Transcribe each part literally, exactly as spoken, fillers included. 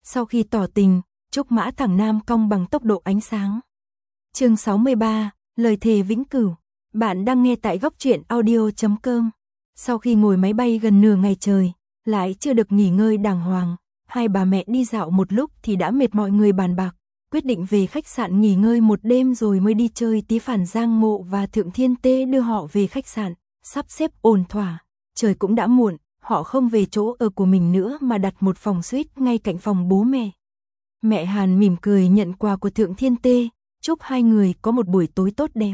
Sau khi tỏ tình, trúc mã thẳng nam cong bằng tốc độ ánh sáng. Chương sáu mươi ba, lời thề vĩnh cửu. Bạn đang nghe tại góc truyện audio chấm com. Sau khi ngồi máy bay gần nửa ngày trời, lại chưa được nghỉ ngơi đàng hoàng, hai bà mẹ đi dạo một lúc thì đã mệt mọi người bàn bạc, quyết định về khách sạn nghỉ ngơi một đêm rồi mới đi chơi tí. Phản Giang Mộ và Thượng Thiên Tê đưa họ về khách sạn, sắp xếp ổn thỏa. Trời cũng đã muộn, họ không về chỗ ở của mình nữa mà đặt một phòng suite ngay cạnh phòng bố mẹ. Mẹ Hàn mỉm cười nhận quà của Thượng Thiên Tê, chúc hai người có một buổi tối tốt đẹp.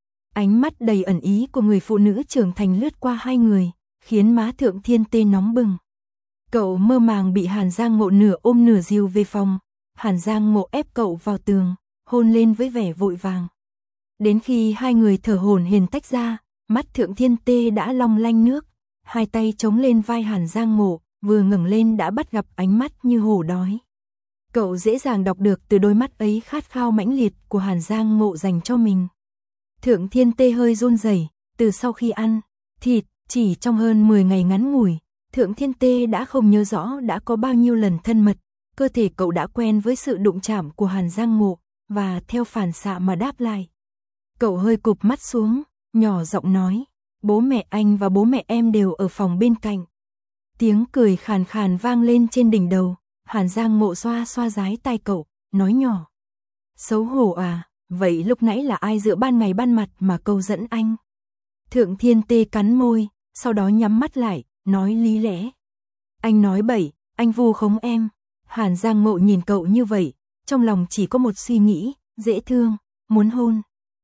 Ánh mắt đầy ẩn ý của người phụ nữ trưởng thành lướt qua hai người, khiến má Thượng Thiên Tê nóng bừng. Cậu mơ màng bị Hàn Giang Mộ nửa ôm nửa dìu về phòng. Hàn Giang Mộ ép cậu vào tường, hôn lên với vẻ vội vàng. Đến khi hai người thở hổn hển tách ra, mắt Thượng Thiên Tê đã long lanh nước, hai tay chống lên vai Hàn Giang Mộ, vừa ngẩng lên đã bắt gặp ánh mắt như hổ đói. Cậu dễ dàng đọc được từ đôi mắt ấy khát khao mãnh liệt của Hàn Giang Mộ dành cho mình. Thượng Thiên Tê hơi run rẩy, từ sau khi ăn thịt, chỉ trong hơn mười ngày ngắn ngủi, Thượng Thiên Tê đã không nhớ rõ đã có bao nhiêu lần thân mật, cơ thể cậu đã quen với sự đụng chạm của Hàn Giang Mộ, và theo phản xạ mà đáp lại. Cậu hơi cụp mắt xuống, nhỏ giọng nói, bố mẹ anh và bố mẹ em đều ở phòng bên cạnh. Tiếng cười khàn khàn vang lên trên đỉnh đầu, Hàn Giang Mộ xoa xoa dái tai cậu, nói nhỏ. Xấu hổ à, vậy lúc nãy là ai giữa ban ngày ban mặt mà câu dẫn anh? Thượng Thiên Tê cắn môi, sau đó nhắm mắt lại, nói lý lẽ. Anh nói bậy, anh vu khống em. Hàn Giang Mộ nhìn cậu như vậy, trong lòng chỉ có một suy nghĩ, dễ thương, muốn hôn.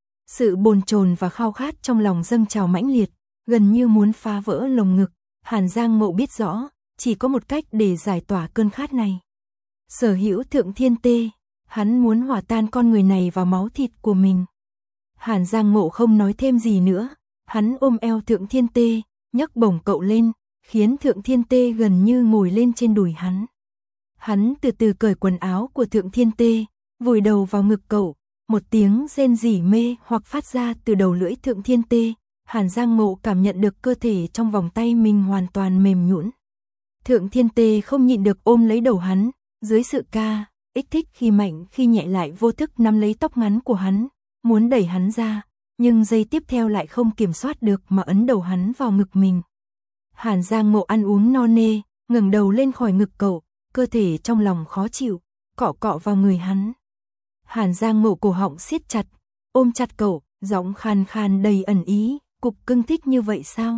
Sự bồn chồn và khao khát trong lòng dâng trào mãnh liệt, gần như muốn phá vỡ lồng ngực. Hàn Giang Mộ biết rõ, chỉ có một cách để giải tỏa cơn khát này. Sở hữu Thượng Thiên Tê, hắn muốn hòa tan con người này vào máu thịt của mình. Hàn Giang Mộ không nói thêm gì nữa, hắn ôm eo Thượng Thiên Tê, nhấc bổng cậu lên, khiến Thượng Thiên Tê gần như ngồi lên trên đùi hắn. Hắn từ từ cởi quần áo của Thượng Thiên Tê, vùi đầu vào ngực cậu, một tiếng rên rỉ mê hoặc phát ra từ đầu lưỡi Thượng Thiên Tê. Hàn Giang Mộ cảm nhận được cơ thể trong vòng tay mình hoàn toàn mềm nhũn. Thượng Thiên Tê không nhịn được ôm lấy đầu hắn, dưới sự ca, ích thích khi mạnh khi nhẹ lại vô thức nắm lấy tóc ngắn của hắn, muốn đẩy hắn ra, nhưng giây tiếp theo lại không kiểm soát được mà ấn đầu hắn vào ngực mình. Hàn Giang Mộ ăn uống no nê, ngẩng đầu lên khỏi ngực cậu, cơ thể trong lòng khó chịu, cọ cọ vào người hắn. Hàn Giang Mộ cổ họng siết chặt, ôm chặt cậu, giọng khan khan đầy ẩn ý, cục cưng thích như vậy sao?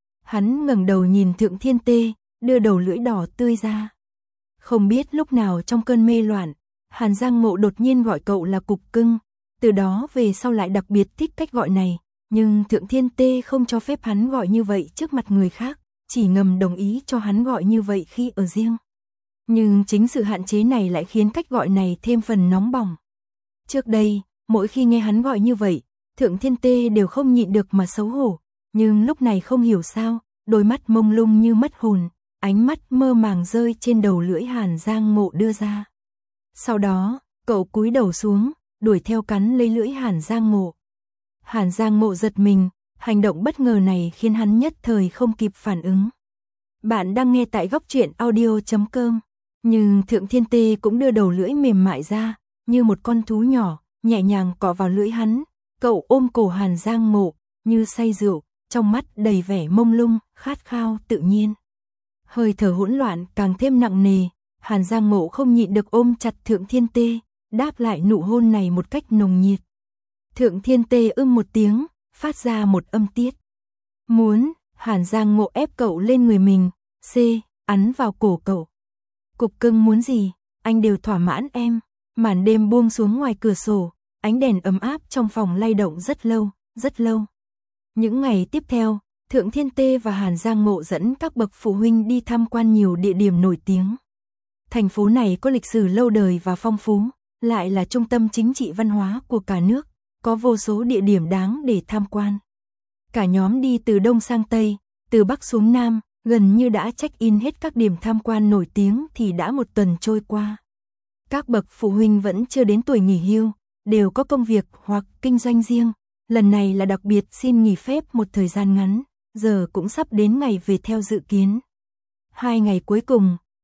Hắn ngẩng đầu nhìn Thượng Thiên Tê, đưa đầu lưỡi đỏ tươi ra. Không biết lúc nào trong cơn mê loạn, Hàn Giang Mộ đột nhiên gọi cậu là cục cưng, từ đó về sau lại đặc biệt thích cách gọi này, nhưng Thượng Thiên Tê không cho phép hắn gọi như vậy trước mặt người khác, chỉ ngầm đồng ý cho hắn gọi như vậy khi ở riêng. Nhưng chính sự hạn chế này lại khiến cách gọi này thêm phần nóng bỏng. Trước đây, mỗi khi nghe hắn gọi như vậy, Thượng Thiên Tê đều không nhịn được mà xấu hổ, nhưng lúc này không hiểu sao, đôi mắt mông lung như mất hồn, ánh mắt mơ màng rơi trên đầu lưỡi Hàn Giang Mộ đưa ra. Sau đó, cậu cúi đầu xuống, đuổi theo cắn lấy lưỡi Hàn Giang Mộ. Hàn Giang Mộ giật mình, hành động bất ngờ này khiến hắn nhất thời không kịp phản ứng. Bạn đang nghe tại góc truyện audio chấm com, nhưng Thượng Thiên Tê cũng đưa đầu lưỡi mềm mại ra, như một con thú nhỏ, nhẹ nhàng cọ vào lưỡi hắn. Cậu ôm cổ Hàn Giang Mộ, như say rượu, trong mắt đầy vẻ mông lung, khát khao tự nhiên. Hơi thở hỗn loạn càng thêm nặng nề, Hàn Giang Mộ không nhịn được ôm chặt Thượng Thiên Tê, đáp lại nụ hôn này một cách nồng nhiệt. Thượng Thiên Tê ưm một tiếng, phát ra một âm tiết. Muốn, Hàn Giang Mộ ép cậu lên người mình, c, ấn vào cổ cậu. Cục cưng muốn gì, anh đều thỏa mãn em. Màn đêm buông xuống ngoài cửa sổ, ánh đèn ấm áp trong phòng lay động rất lâu, rất lâu. Những ngày tiếp theo, Thượng Thiên Tê và Hàn Giang Mộ dẫn các bậc phụ huynh đi tham quan nhiều địa điểm nổi tiếng. Thành phố này có lịch sử lâu đời và phong phú, lại là trung tâm chính trị văn hóa của cả nước, có vô số địa điểm đáng để tham quan. Cả nhóm đi từ Đông sang Tây, từ Bắc xuống Nam, gần như đã check-in hết các điểm tham quan nổi tiếng thì đã một tuần trôi qua. Các bậc phụ huynh vẫn chưa đến tuổi nghỉ hưu, đều có công việc hoặc kinh doanh riêng. Lần này là đặc biệt xin nghỉ phép một thời gian ngắn, giờ cũng sắp đến ngày về theo dự kiến. Hai ngày cuối cùng,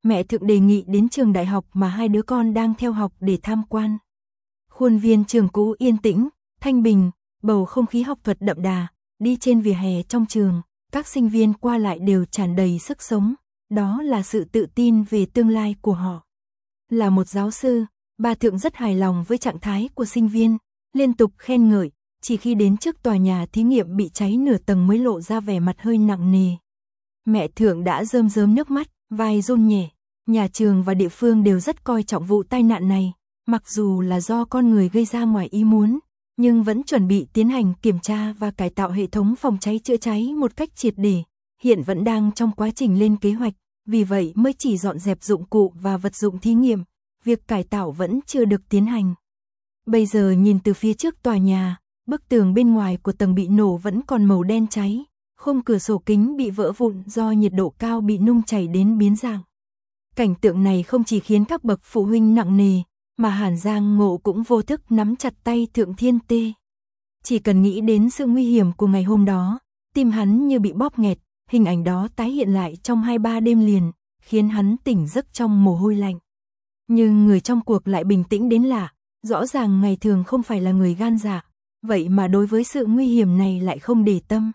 mẹ Thượng đề nghị đến trường đại học mà hai đứa con đang theo học để tham quan. Khuôn viên trường cũ yên tĩnh, thanh bình, bầu không khí học thuật đậm đà, đi trên vỉa hè trong trường, các sinh viên qua lại đều tràn đầy sức sống, đó là sự tự tin về tương lai của họ. Là một giáo sư, bà Thượng rất hài lòng với trạng thái của sinh viên, liên tục khen ngợi, chỉ khi đến trước tòa nhà thí nghiệm bị cháy nửa tầng mới lộ ra vẻ mặt hơi nặng nề. Mẹ Thượng đã rơm rớm nước mắt, vai run nhẹ, nhà trường và địa phương đều rất coi trọng vụ tai nạn này, mặc dù là do con người gây ra ngoài ý muốn, nhưng vẫn chuẩn bị tiến hành kiểm tra và cải tạo hệ thống phòng cháy chữa cháy một cách triệt để, hiện vẫn đang trong quá trình lên kế hoạch, vì vậy mới chỉ dọn dẹp dụng cụ và vật dụng thí nghiệm, việc cải tạo vẫn chưa được tiến hành. Bây giờ nhìn từ phía trước tòa nhà, bức tường bên ngoài của tầng bị nổ vẫn còn màu đen cháy, khung cửa sổ kính bị vỡ vụn do nhiệt độ cao bị nung chảy đến biến dạng. Cảnh tượng này không chỉ khiến các bậc phụ huynh nặng nề, mà Hàn Giang Ngộ cũng vô thức nắm chặt tay Thượng Thiên Tê. Chỉ cần nghĩ đến sự nguy hiểm của ngày hôm đó, tim hắn như bị bóp nghẹt, hình ảnh đó tái hiện lại trong hai ba đêm liền, khiến hắn tỉnh giấc trong mồ hôi lạnh. Nhưng người trong cuộc lại bình tĩnh đến lạ, rõ ràng ngày thường không phải là người gan dạ, vậy mà đối với sự nguy hiểm này lại không để tâm.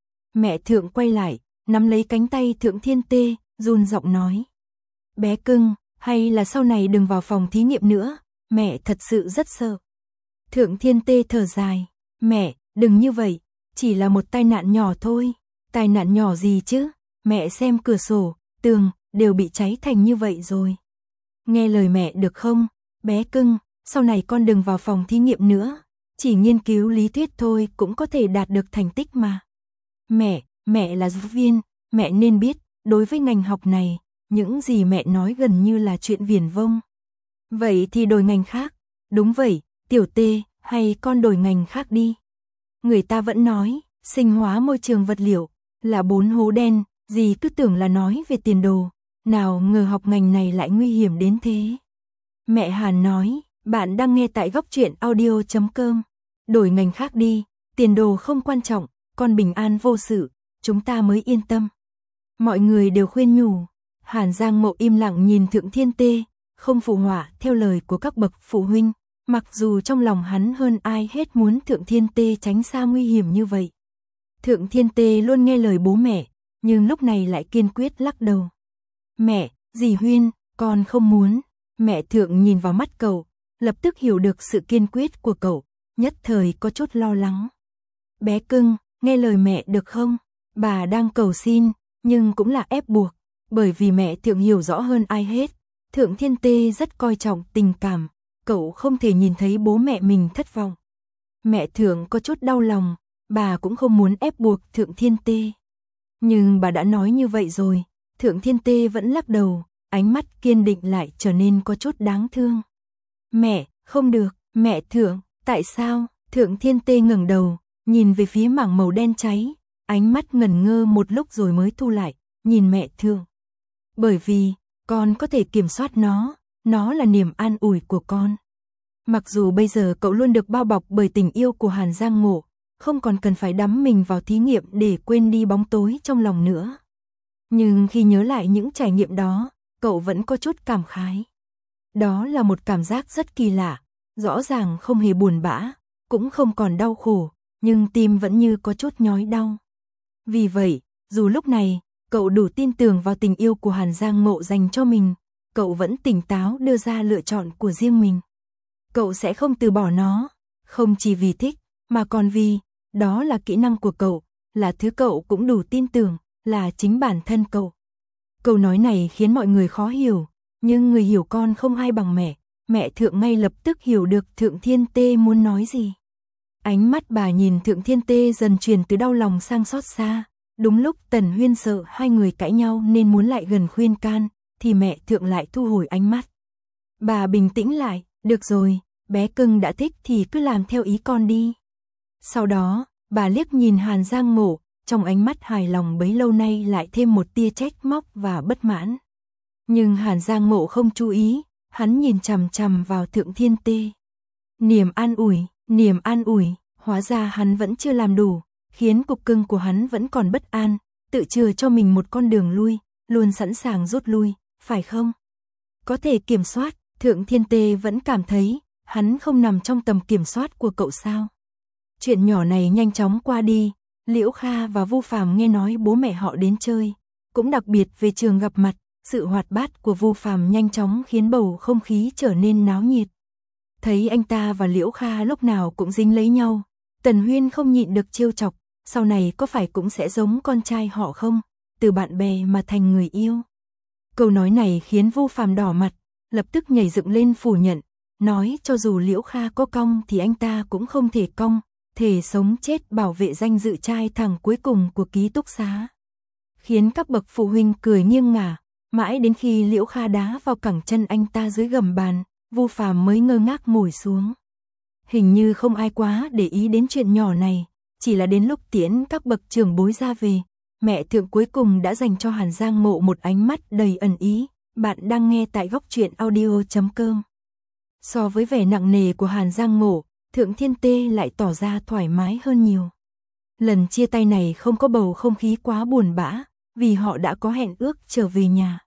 Mẹ Thượng quay lại, nắm lấy cánh tay Thượng Thiên Tê, run giọng nói: "Bé cưng, hay là sau này đừng vào phòng thí nghiệm nữa, mẹ thật sự rất sợ." Thượng Thiên Tê thở dài: "Mẹ, đừng như vậy, chỉ là một tai nạn nhỏ thôi." "Tai nạn nhỏ gì chứ, mẹ xem cửa sổ, tường, đều bị cháy thành như vậy rồi. Nghe lời mẹ được không, bé cưng, sau này con đừng vào phòng thí nghiệm nữa, chỉ nghiên cứu lý thuyết thôi cũng có thể đạt được thành tích mà." "Mẹ, mẹ là giáo viên, mẹ nên biết, đối với ngành học này, những gì mẹ nói gần như là chuyện viển vông." "Vậy thì đổi ngành khác." "Đúng vậy, Tiểu Tê, hay con đổi ngành khác đi. Người ta vẫn nói, sinh hóa môi trường vật liệu là bốn hố đen, dì cứ tưởng là nói về tiền đồ, nào ngờ học ngành này lại nguy hiểm đến thế." Mẹ Hàn nói: "Bạn đang nghe tại góc truyện audio chấm com. Đổi ngành khác đi, tiền đồ không quan trọng, con bình an vô sự, chúng ta mới yên tâm." Mọi người đều khuyên nhủ. Hàn Giang Mộ im lặng nhìn Thượng Thiên Tê, không phụ họa theo lời của các bậc phụ huynh, mặc dù trong lòng hắn hơn ai hết muốn Thượng Thiên Tê tránh xa nguy hiểm như vậy. Thượng Thiên Tê luôn nghe lời bố mẹ, nhưng lúc này lại kiên quyết lắc đầu. "Mẹ, dì Huyên, con không muốn." Mẹ Thượng nhìn vào mắt cậu, lập tức hiểu được sự kiên quyết của cậu, nhất thời có chút lo lắng. "Bé cưng, nghe lời mẹ được không?" Bà đang cầu xin, nhưng cũng là ép buộc, bởi vì mẹ Thượng hiểu rõ hơn ai hết, Thượng Thiên Tê rất coi trọng tình cảm, cậu không thể nhìn thấy bố mẹ mình thất vọng. Mẹ Thượng có chút đau lòng, bà cũng không muốn ép buộc Thượng Thiên Tê. Nhưng bà đã nói như vậy rồi, Thượng Thiên Tê vẫn lắc đầu, ánh mắt kiên định lại trở nên có chút đáng thương. "Mẹ, không được." "Mẹ Thượng, tại sao?" Thượng Thiên Tê ngẩng đầu, nhìn về phía mảng màu đen cháy, ánh mắt ngẩn ngơ một lúc rồi mới thu lại, nhìn mẹ Thượng. "Bởi vì, con có thể kiểm soát nó, nó là niềm an ủi của con." Mặc dù bây giờ cậu luôn được bao bọc bởi tình yêu của Hàn Giang Ngộ, không còn cần phải đắm mình vào thí nghiệm để quên đi bóng tối trong lòng nữa. Nhưng khi nhớ lại những trải nghiệm đó, cậu vẫn có chút cảm khái. Đó là một cảm giác rất kỳ lạ, rõ ràng không hề buồn bã, cũng không còn đau khổ, nhưng tim vẫn như có chút nhói đau. Vì vậy, dù lúc này, cậu đủ tin tưởng vào tình yêu của Hàn Giang Ngộ dành cho mình, cậu vẫn tỉnh táo đưa ra lựa chọn của riêng mình. Cậu sẽ không từ bỏ nó, không chỉ vì thích, mà còn vì, đó là kỹ năng của cậu, là thứ cậu cũng đủ tin tưởng, là chính bản thân cậu. Câu nói này khiến mọi người khó hiểu, nhưng người hiểu con không ai bằng mẹ. Mẹ Thượng ngay lập tức hiểu được Thượng Thiên Tê muốn nói gì. Ánh mắt bà nhìn Thượng Thiên Tê dần chuyển từ đau lòng sang xót xa. Đúng lúc Tần Huyên sợ hai người cãi nhau nên muốn lại gần khuyên can, thì mẹ Thượng lại thu hồi ánh mắt. Bà bình tĩnh lại, "Được rồi, bé cưng đã thích thì cứ làm theo ý con đi." Sau đó, bà liếc nhìn Hàn Giang Ngộ, trong ánh mắt hài lòng bấy lâu nay lại thêm một tia trách móc và bất mãn. Nhưng Hàn Giang Ngộ không chú ý, hắn nhìn chằm chằm vào Thượng Thiên Tê. Niềm an ủi, niềm an ủi, hóa ra hắn vẫn chưa làm đủ, khiến cục cưng của hắn vẫn còn bất an, tự chừa cho mình một con đường lui, luôn sẵn sàng rút lui, phải không? Có thể kiểm soát, Thượng Thiên Tê vẫn cảm thấy, hắn không nằm trong tầm kiểm soát của cậu sao. Chuyện nhỏ này nhanh chóng qua đi, Liễu Kha và Vu Phàm nghe nói bố mẹ họ đến chơi, cũng đặc biệt về trường gặp mặt, sự hoạt bát của Vu Phàm nhanh chóng khiến bầu không khí trở nên náo nhiệt. Thấy anh ta và Liễu Kha lúc nào cũng dính lấy nhau, Tần Huyên không nhịn được trêu chọc, sau này có phải cũng sẽ giống con trai họ không, từ bạn bè mà thành người yêu. Câu nói này khiến Vu Phàm đỏ mặt, lập tức nhảy dựng lên phủ nhận, nói cho dù Liễu Kha có cong thì anh ta cũng không thể cong, thề sống chết bảo vệ danh dự trai thẳng cuối cùng của ký túc xá. Khiến các bậc phụ huynh cười nghiêng ngả, mãi đến khi Liễu Kha đá vào cẳng chân anh ta dưới gầm bàn, Vu Phàm mới ngơ ngác ngồi xuống. Hình như không ai quá để ý đến chuyện nhỏ này, chỉ là đến lúc tiễn các bậc trưởng bối ra về, mẹ Thượng cuối cùng đã dành cho Hàn Giang Mộ một ánh mắt đầy ẩn ý. Bạn đang nghe tại góc truyện audio chấm com. So với vẻ nặng nề của Hàn Giang Mộ, Thượng Thiên Tê lại tỏ ra thoải mái hơn nhiều. Lần chia tay này không có bầu không khí quá buồn bã, vì họ đã có hẹn ước trở về nhà.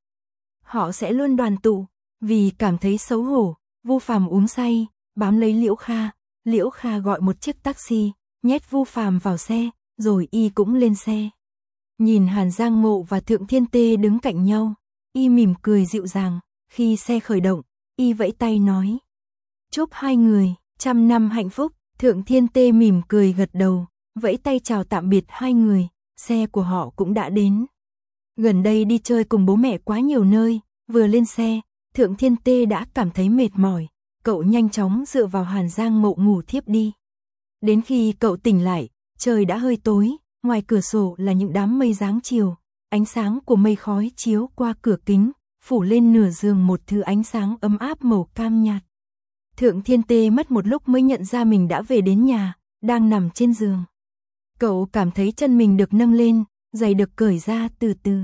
Họ sẽ luôn đoàn tụ, vì cảm thấy xấu hổ, Vu Phàm uống say, bám lấy Liễu Kha, Liễu Kha gọi một chiếc taxi, nhét Vu Phàm vào xe, rồi y cũng lên xe. Nhìn Hàn Giang Mộ và Thượng Thiên Tê đứng cạnh nhau, y mỉm cười dịu dàng, khi xe khởi động, y vẫy tay nói: "Chúc hai người trăm năm hạnh phúc." Thượng Thiên Tê mỉm cười gật đầu, vẫy tay chào tạm biệt hai người, xe của họ cũng đã đến. Gần đây đi chơi cùng bố mẹ quá nhiều nơi, vừa lên xe, Thượng Thiên Tê đã cảm thấy mệt mỏi, cậu nhanh chóng dựa vào Hàn Giang Mộ ngủ thiếp đi. Đến khi cậu tỉnh lại, trời đã hơi tối, ngoài cửa sổ là những đám mây dáng chiều, ánh sáng của mây khói chiếu qua cửa kính, phủ lên nửa giường một thứ ánh sáng ấm áp màu cam nhạt. Thượng Thiên Tê mất một lúc mới nhận ra mình đã về đến nhà, đang nằm trên giường. Cậu cảm thấy chân mình được nâng lên, giày được cởi ra từ từ.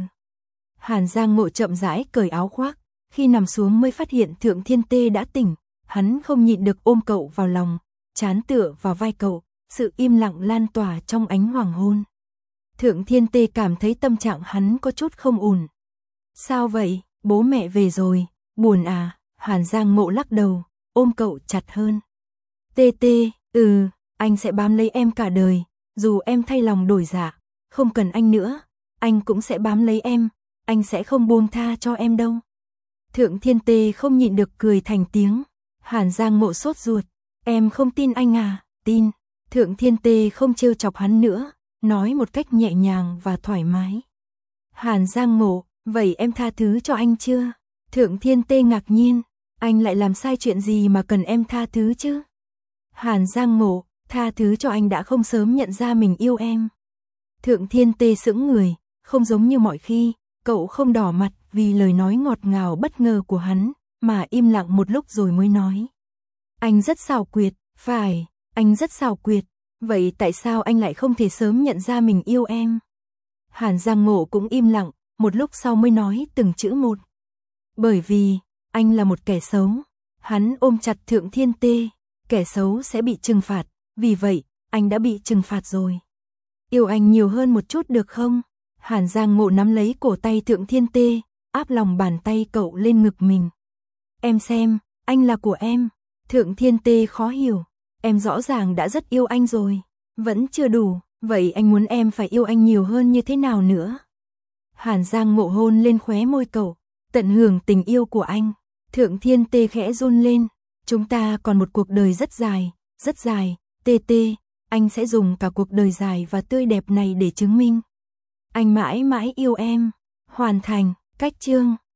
Hàn Giang Mộ chậm rãi cởi áo khoác, khi nằm xuống mới phát hiện Thượng Thiên Tê đã tỉnh, hắn không nhịn được ôm cậu vào lòng, trán tựa vào vai cậu, sự im lặng lan tỏa trong ánh hoàng hôn. Thượng Thiên Tê cảm thấy tâm trạng hắn có chút không ổn. "Sao vậy, bố mẹ về rồi, buồn à?" Hàn Giang Mộ lắc đầu, ôm cậu chặt hơn. "Tê Tê, ừ, anh sẽ bám lấy em cả đời, dù em thay lòng đổi dạ, không cần anh nữa, anh cũng sẽ bám lấy em, anh sẽ không buông tha cho em đâu." Thượng Thiên Tê không nhịn được cười thành tiếng. Hàn Giang Mộ sốt ruột, "Em không tin anh à?" "Tin." Thượng Thiên Tê không trêu chọc hắn nữa, nói một cách nhẹ nhàng và thoải mái. Hàn Giang Mộ, "Vậy em tha thứ cho anh chưa?" Thượng Thiên Tê ngạc nhiên, "Anh lại làm sai chuyện gì mà cần em tha thứ chứ?" Hàn Giang Mộ, "Tha thứ cho anh đã không sớm nhận ra mình yêu em." Thượng Thiên Tê sững người, không giống như mọi khi, cậu không đỏ mặt vì lời nói ngọt ngào bất ngờ của hắn, mà im lặng một lúc rồi mới nói: "Anh rất xảo quyệt." "Phải, anh rất xảo quyệt. Vậy tại sao anh lại không thể sớm nhận ra mình yêu em?" Hàn Giang Mộ cũng im lặng, một lúc sau mới nói từng chữ một: "Bởi vì, anh là một kẻ xấu." Hắn ôm chặt Thượng Thiên Tê, "Kẻ xấu sẽ bị trừng phạt, vì vậy, anh đã bị trừng phạt rồi. Yêu anh nhiều hơn một chút được không?" Hàn Giang Mộ nắm lấy cổ tay Thượng Thiên Tê, áp lòng bàn tay cậu lên ngực mình. "Em xem, anh là của em." Thượng Thiên Tê khó hiểu, "Em rõ ràng đã rất yêu anh rồi, vẫn chưa đủ, vậy anh muốn em phải yêu anh nhiều hơn như thế nào nữa?" Hàn Giang Mộ hôn lên khóe môi cậu, "Tận hưởng tình yêu của anh." Thượng Thiên Tê khẽ run lên, "Chúng ta còn một cuộc đời rất dài, rất dài, Tê Tê, anh sẽ dùng cả cuộc đời dài và tươi đẹp này để chứng minh. Anh mãi mãi yêu em." Hoàn thành, cách chương.